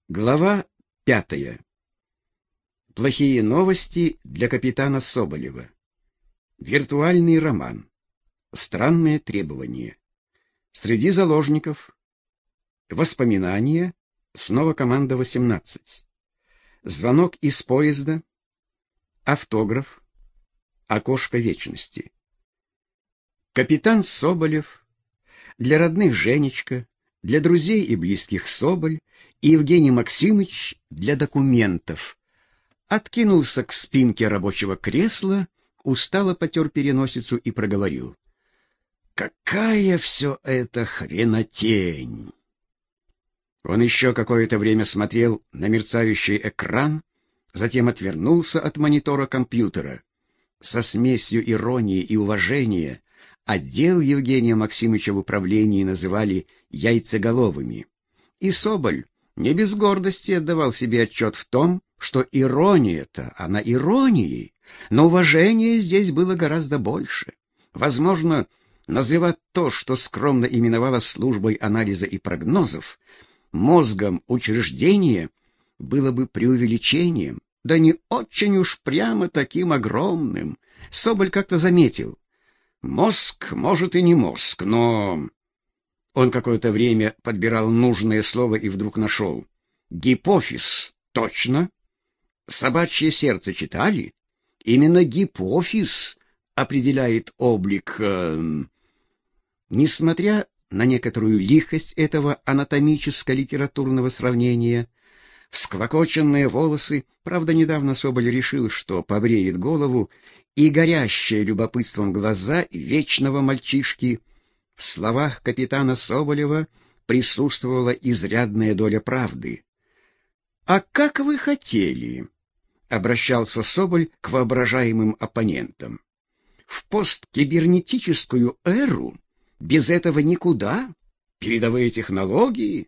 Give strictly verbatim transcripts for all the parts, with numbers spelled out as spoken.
Глава пятая. Плохие новости для капитана Соболева. Виртуальный роман. Странные требования. Среди заложников. Воспоминания. Снова команда восемнадцать. Звонок из поезда. Автограф. Окошко вечности. Капитан Соболев. Для родных Женечка. Для друзей и близких Соболь, и Евгений Максимыч для документов. Откинулся к спинке рабочего кресла, устало потер переносицу и проговорил: «Какая все это хренотень!» Он еще какое-то время смотрел на мерцающий экран, затем отвернулся от монитора компьютера. Со смесью иронии и уважения отдел Евгения Максимыча в управлении называли яйцеголовыми. И Соболь не без гордости отдавал себе отчет в том, что ирония-то, она иронией, но уважения здесь было гораздо больше. Возможно, называть то, что скромно именовалось службой анализа и прогнозов, мозгом учреждения, было бы преувеличением, да не очень уж прямо таким огромным. Соболь как-то заметил: мозг, может, и не мозг, но... Он какое-то время подбирал нужное слово и вдруг нашел. Гипофиз. Точно. Собачье сердце читали? Именно гипофиз определяет облик... Э... Несмотря на некоторую лихость этого анатомическо-литературного сравнения, всклокоченные волосы, правда, недавно Соболь решил, что побреет голову, и горящее любопытством глаза вечного мальчишки, в словах капитана Соболева присутствовала изрядная доля правды. «А как вы хотели?» — обращался Соболь к воображаемым оппонентам. «В посткибернетическую эру без этого никуда? Передовые технологии?»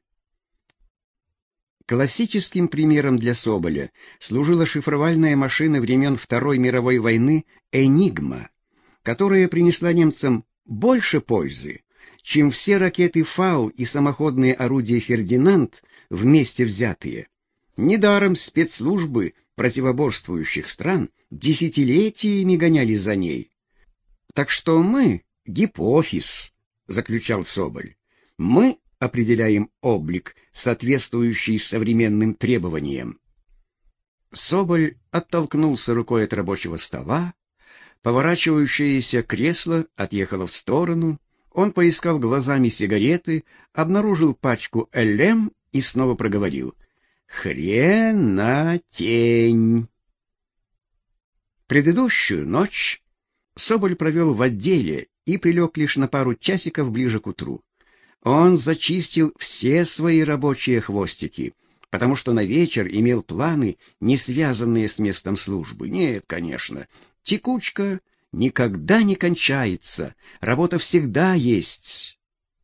Классическим примером для Соболя служила шифровальная машина времен Второй мировой войны «Энигма», которая принесла немцам больше пользы, чем все ракеты «Фау» и самоходные орудия «Фердинанд» вместе взятые. Недаром спецслужбы противоборствующих стран десятилетиями гонялись за ней. «Так что мы — гипофиз», — заключал Соболь. «Мы определяем облик, соответствующий современным требованиям». Соболь оттолкнулся рукой от рабочего стола. Поворачивающееся кресло отъехало в сторону. Он поискал глазами сигареты, обнаружил пачку эл эм и снова проговорил: «Хренотень». Предыдущую ночь Соболь провел в отделе и прилег лишь на пару часиков ближе к утру. Он зачистил все свои рабочие хвостики, потому что на вечер имел планы, не связанные с местом службы. Нет, конечно, текучка никогда не кончается, работа всегда есть.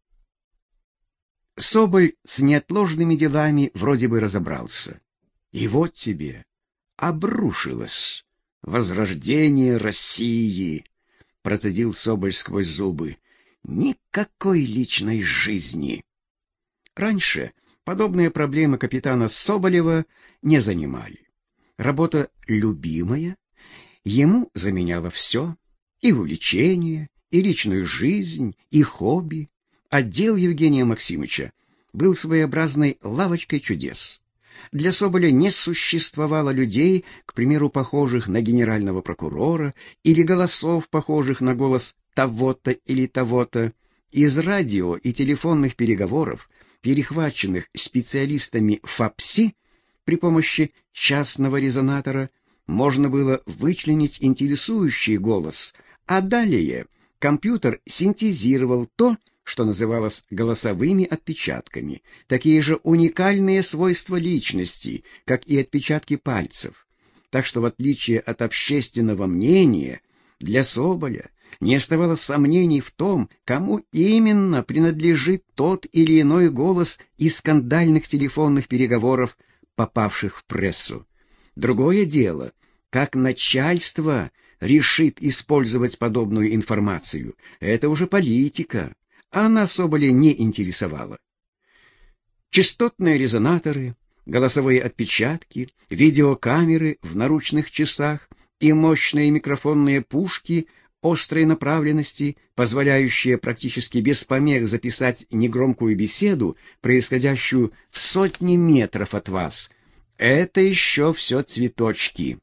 Соболь с неотложными делами вроде бы разобрался. И вот тебе обрушилось возрождение России, процедил Соболь сквозь зубы. Никакой личной жизни. Раньше подобные проблемы капитана Соболева не занимали. Работа любимая ему заменяла все: и увлечение, и личную жизнь, и хобби. Отдел Евгения Максимыча был своеобразной лавочкой чудес. Для Соболя не существовало людей, к примеру, похожих на генерального прокурора, или голосов, похожих на голос того-то или того-то. Из радио и телефонных переговоров, перехваченных специалистами ФАПСИ при помощи частного резонатора, можно было вычленить интересующий голос, а далее компьютер синтезировал то, что называлось голосовыми отпечатками, такие же уникальные свойства личности, как и отпечатки пальцев. Так что, в отличие от общественного мнения, для Соболя не оставалось сомнений в том, кому именно принадлежит тот или иной голос из скандальных телефонных переговоров, попавших в прессу. Другое дело, как начальство решит использовать подобную информацию. Это уже политика. Она Соболя не интересовала. Частотные резонаторы, голосовые отпечатки, видеокамеры в наручных часах и мощные микрофонные пушки острой направленности, позволяющие практически без помех записать негромкую беседу, происходящую в сотни метров от вас. Это еще все цветочки.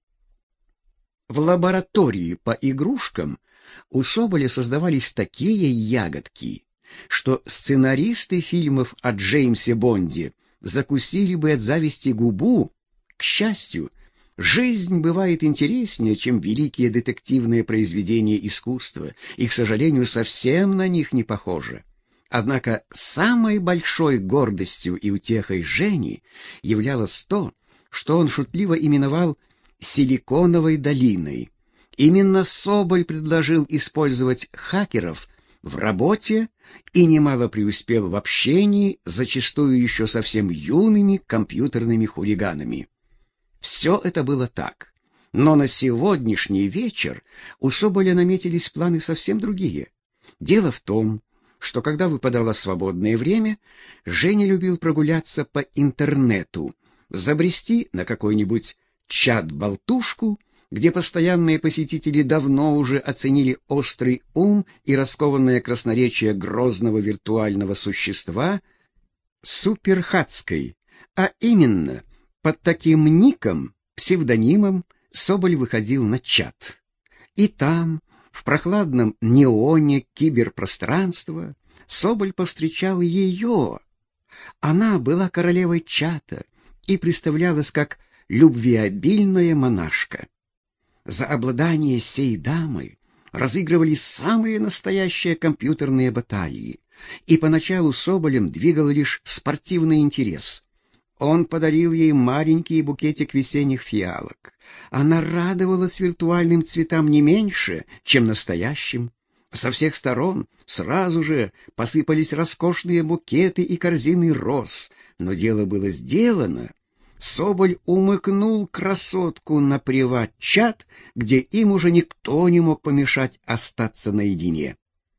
В лаборатории по игрушкам у Соболя создавались такие ягодки, что сценаристы фильмов о Джеймсе Бонде закусили бы от зависти губу. К счастью, жизнь бывает интереснее, чем великие детективные произведения искусства, и, к сожалению, совсем на них не похоже. Однако самой большой гордостью и утехой Жени являлось то, что он шутливо именовал «Силиконовой долиной». Именно Соболь предложил использовать хакеров в работе и немало преуспел в общении с зачастую еще совсем юными компьютерными хулиганами. Все это было так, но на сегодняшний вечер у Соболя наметились планы совсем другие. Дело в том, что когда выпадало свободное время, Женя любил прогуляться по интернету, забрести на какой-нибудь чат-болтушку, где постоянные посетители давно уже оценили острый ум и раскованное красноречие грозного виртуального существа Суперхатской, а именно под таким ником, псевдонимом, Соболь выходил на чат. И там, в прохладном неоне киберпространства, Соболь повстречал ее. Она была королевой чата и представлялась как любвеобильная монашка. За обладание сей дамой разыгрывались самые настоящие компьютерные баталии, и поначалу Соболем двигал лишь спортивный интерес. Он подарил ей маленький букетик весенних фиалок. Она радовалась виртуальным цветам не меньше, чем настоящим. Со всех сторон сразу же посыпались роскошные букеты и корзины роз, но дело было сделано. Соболь умыкнул красотку на приват-чат, где им уже никто не мог помешать остаться наедине.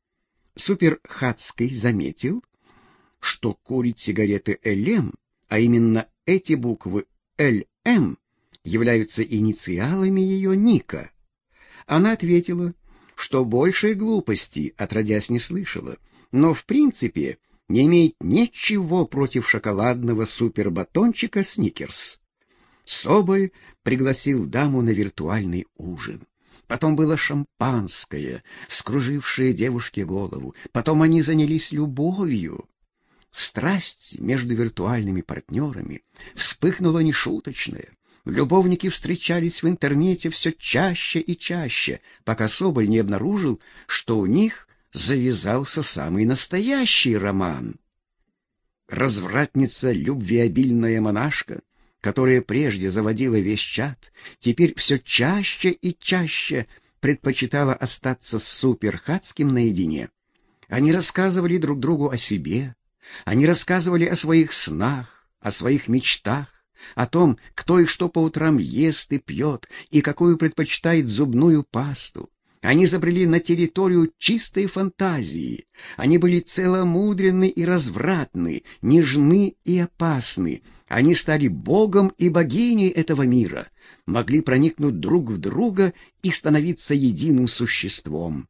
Суперхатский заметил, что курит сигареты эл эм, а именно эти буквы эл эм являются инициалами ее ника. Она ответила, что большей глупости отродясь не слышала, но в принципе не имеет ничего против шоколадного супербатончика «Сникерс». Соболь пригласил даму на виртуальный ужин. Потом было шампанское, вскружившее девушке голову. Потом они занялись любовью. Страсть между виртуальными партнерами вспыхнула нешуточная. Любовники встречались в интернете все чаще и чаще, пока Соболь не обнаружил, что у них завязался самый настоящий роман. Развратница, любвеобильная монашка, которая прежде заводила весь чат, теперь все чаще и чаще предпочитала остаться с Суперхатским наедине. Они рассказывали друг другу о себе, они рассказывали о своих снах, о своих мечтах, о том, кто и что по утрам ест и пьет, и какую предпочитает зубную пасту. Они забрели на территорию чистой фантазии. Они были целомудренны и развратны, нежны и опасны. Они стали богом и богиней этого мира, могли проникнуть друг в друга и становиться единым существом.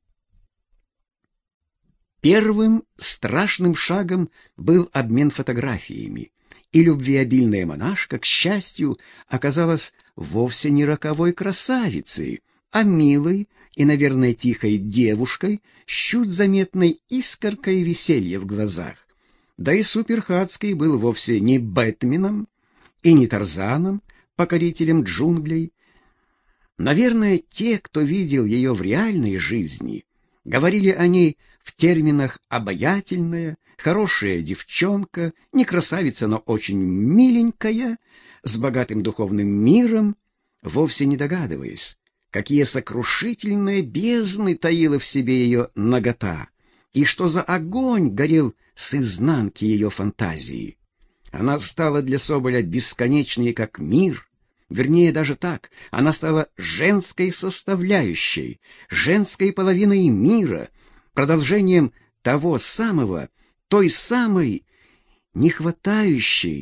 Первым страшным шагом был обмен фотографиями, и любвеобильная монашка, к счастью, оказалась вовсе не роковой красавицей, а милой и, наверное, тихой девушкой с чуть заметной искоркой веселья в глазах. Да и Суперхатский был вовсе не Бэтменом и не Тарзаном, покорителем джунглей. Наверное, те, кто видел ее в реальной жизни, говорили о ней в терминах «обаятельная», «хорошая девчонка», «не красавица, но очень миленькая», «с богатым духовным миром», вовсе не догадываясь, какие сокрушительные бездны таила в себе ее нагота, и что за огонь горел с изнанки ее фантазии. Она стала для Соболя бесконечной, как мир, вернее, даже так, она стала женской составляющей, женской половиной мира, продолжением того самого, той самой, не хватающей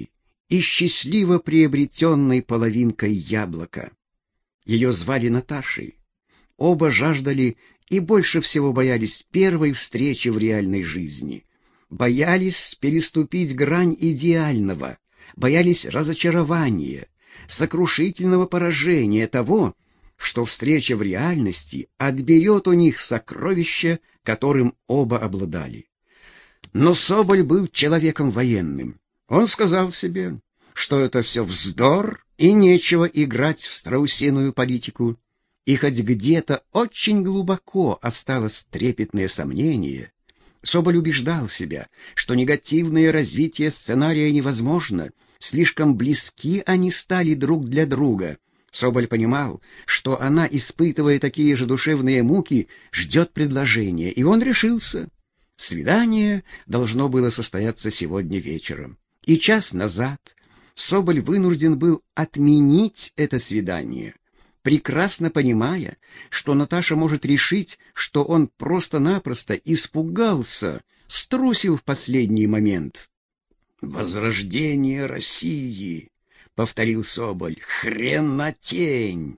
и счастливо приобретенной половинкой яблока. Ее звали Наташей. Оба жаждали и больше всего боялись первой встречи в реальной жизни. Боялись переступить грань идеального, боялись разочарования, сокрушительного поражения того, что встреча в реальности отберет у них сокровища, которым оба обладали. Но Соболь был человеком военным. Он сказал себе, что это все вздор и нечего играть в страусиную политику. И хоть где-то очень глубоко осталось трепетное сомнение, Соболь убеждал себя, что негативное развитие сценария невозможно, слишком близки они стали друг для друга. Соболь понимал, что она, испытывая такие же душевные муки, ждет предложения, и он решился. Свидание должно было состояться сегодня вечером. И час назад Соболь вынужден был отменить это свидание, прекрасно понимая, что Наташа может решить, что он просто-напросто испугался, струсил в последний момент. «Возрождение России!» — повторил Соболь. «Хренотень!»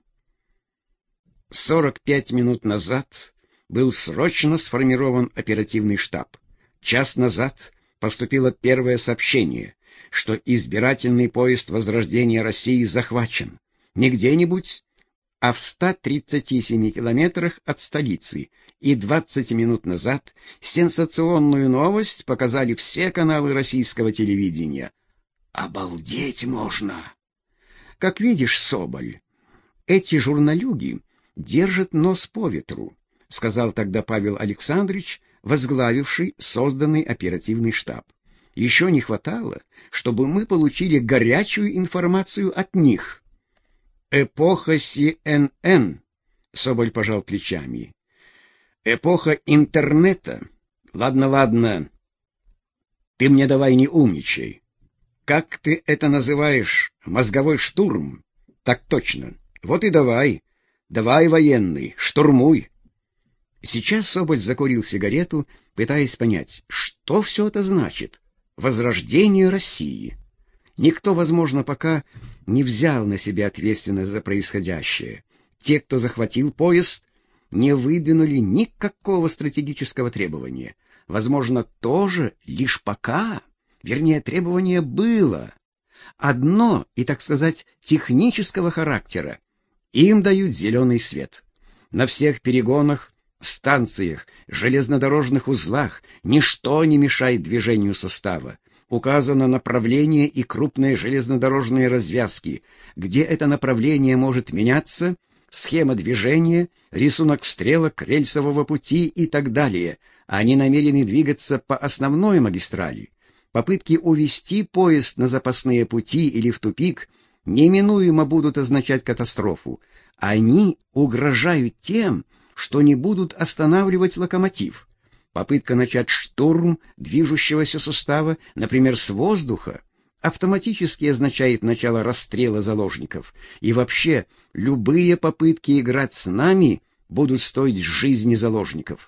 Сорок пять минут назад был срочно сформирован оперативный штаб. Час назад поступило первое сообщение, что избирательный поезд Возрождения России захвачен. Не где-нибудь, а в ста тридцати семи километрах от столицы. И двадцать минут назад сенсационную новость показали все каналы российского телевидения. Обалдеть можно! Как видишь, Соболь, эти журналюги держат нос по ветру, сказал тогда Павел Александрович, возглавивший созданный оперативный штаб. Еще не хватало, чтобы мы получили горячую информацию от них. Эпоха Си Эн Эн, Соболь пожал плечами. Эпоха интернета. Ладно, ладно. Ты мне давай не умничай. Как ты это называешь? Мозговой штурм? Так точно. Вот и давай. Давай, военный, штурмуй. Сейчас Соболь закурил сигарету, пытаясь понять, что все это значит. Возрождение России. Никто, возможно, пока не взял на себя ответственность за происходящее. Те, кто захватил поезд, не выдвинули никакого стратегического требования. Возможно, тоже лишь пока, вернее, требование было. Одно, и, так сказать, технического характера. Им дают зеленый свет. На всех перегонах, станциях, железнодорожных узлах ничто не мешает движению состава. Указано направление и крупные железнодорожные развязки, где это направление может меняться, схема движения, рисунок стрелок рельсового пути и так далее. Они намерены двигаться по основной магистрали. Попытки увести поезд на запасные пути или в тупик неминуемо будут означать катастрофу. Они угрожают тем, что не будут останавливать локомотив. Попытка начать штурм движущегося сустава, например, с воздуха, автоматически означает начало расстрела заложников. И вообще, любые попытки играть с нами будут стоить жизни заложников.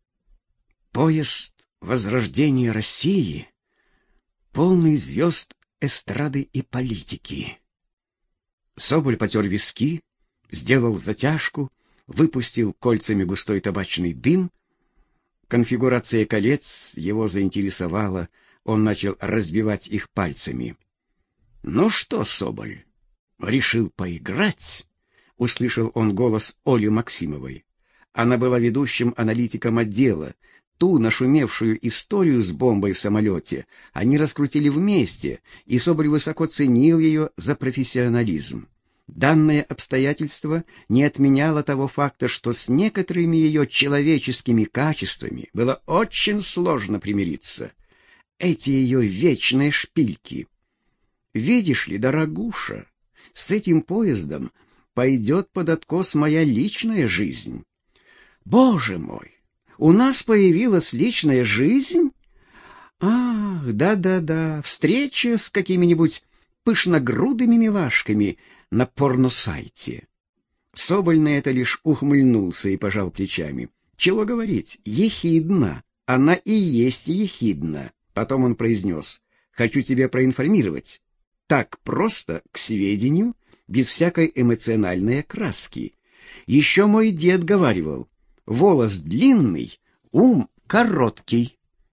Поезд Возрождения России, полный звезд эстрады и политики. Соболь потер виски, сделал затяжку, выпустил кольцами густой табачный дым. Конфигурация колец его заинтересовала, он начал разбивать их пальцами. «Ну что, Соболь, решил поиграть?» — услышал он голос Оли Максимовой. Она была ведущим аналитиком отдела. Ту нашумевшую историю с бомбой в самолете они раскрутили вместе, и Соболь высоко ценил ее за профессионализм. Данное обстоятельство не отменяло того факта, что с некоторыми ее человеческими качествами было очень сложно примириться. Эти ее вечные шпильки. Видишь ли, дорогуша, с этим поездом пойдет под откос моя личная жизнь. Боже мой, у нас появилась личная жизнь? Ах, да-да-да, встреча с какими-нибудь пышногрудыми милашками на порносайте. Соболь на это лишь ухмыльнулся и пожал плечами. Чего говорить, ехидна, она и есть ехидна. Потом он произнес: «Хочу тебя проинформировать. так просто к сведению, без всякой эмоциональной окраски. Еще мой дед говаривал: волос длинный, ум короткий.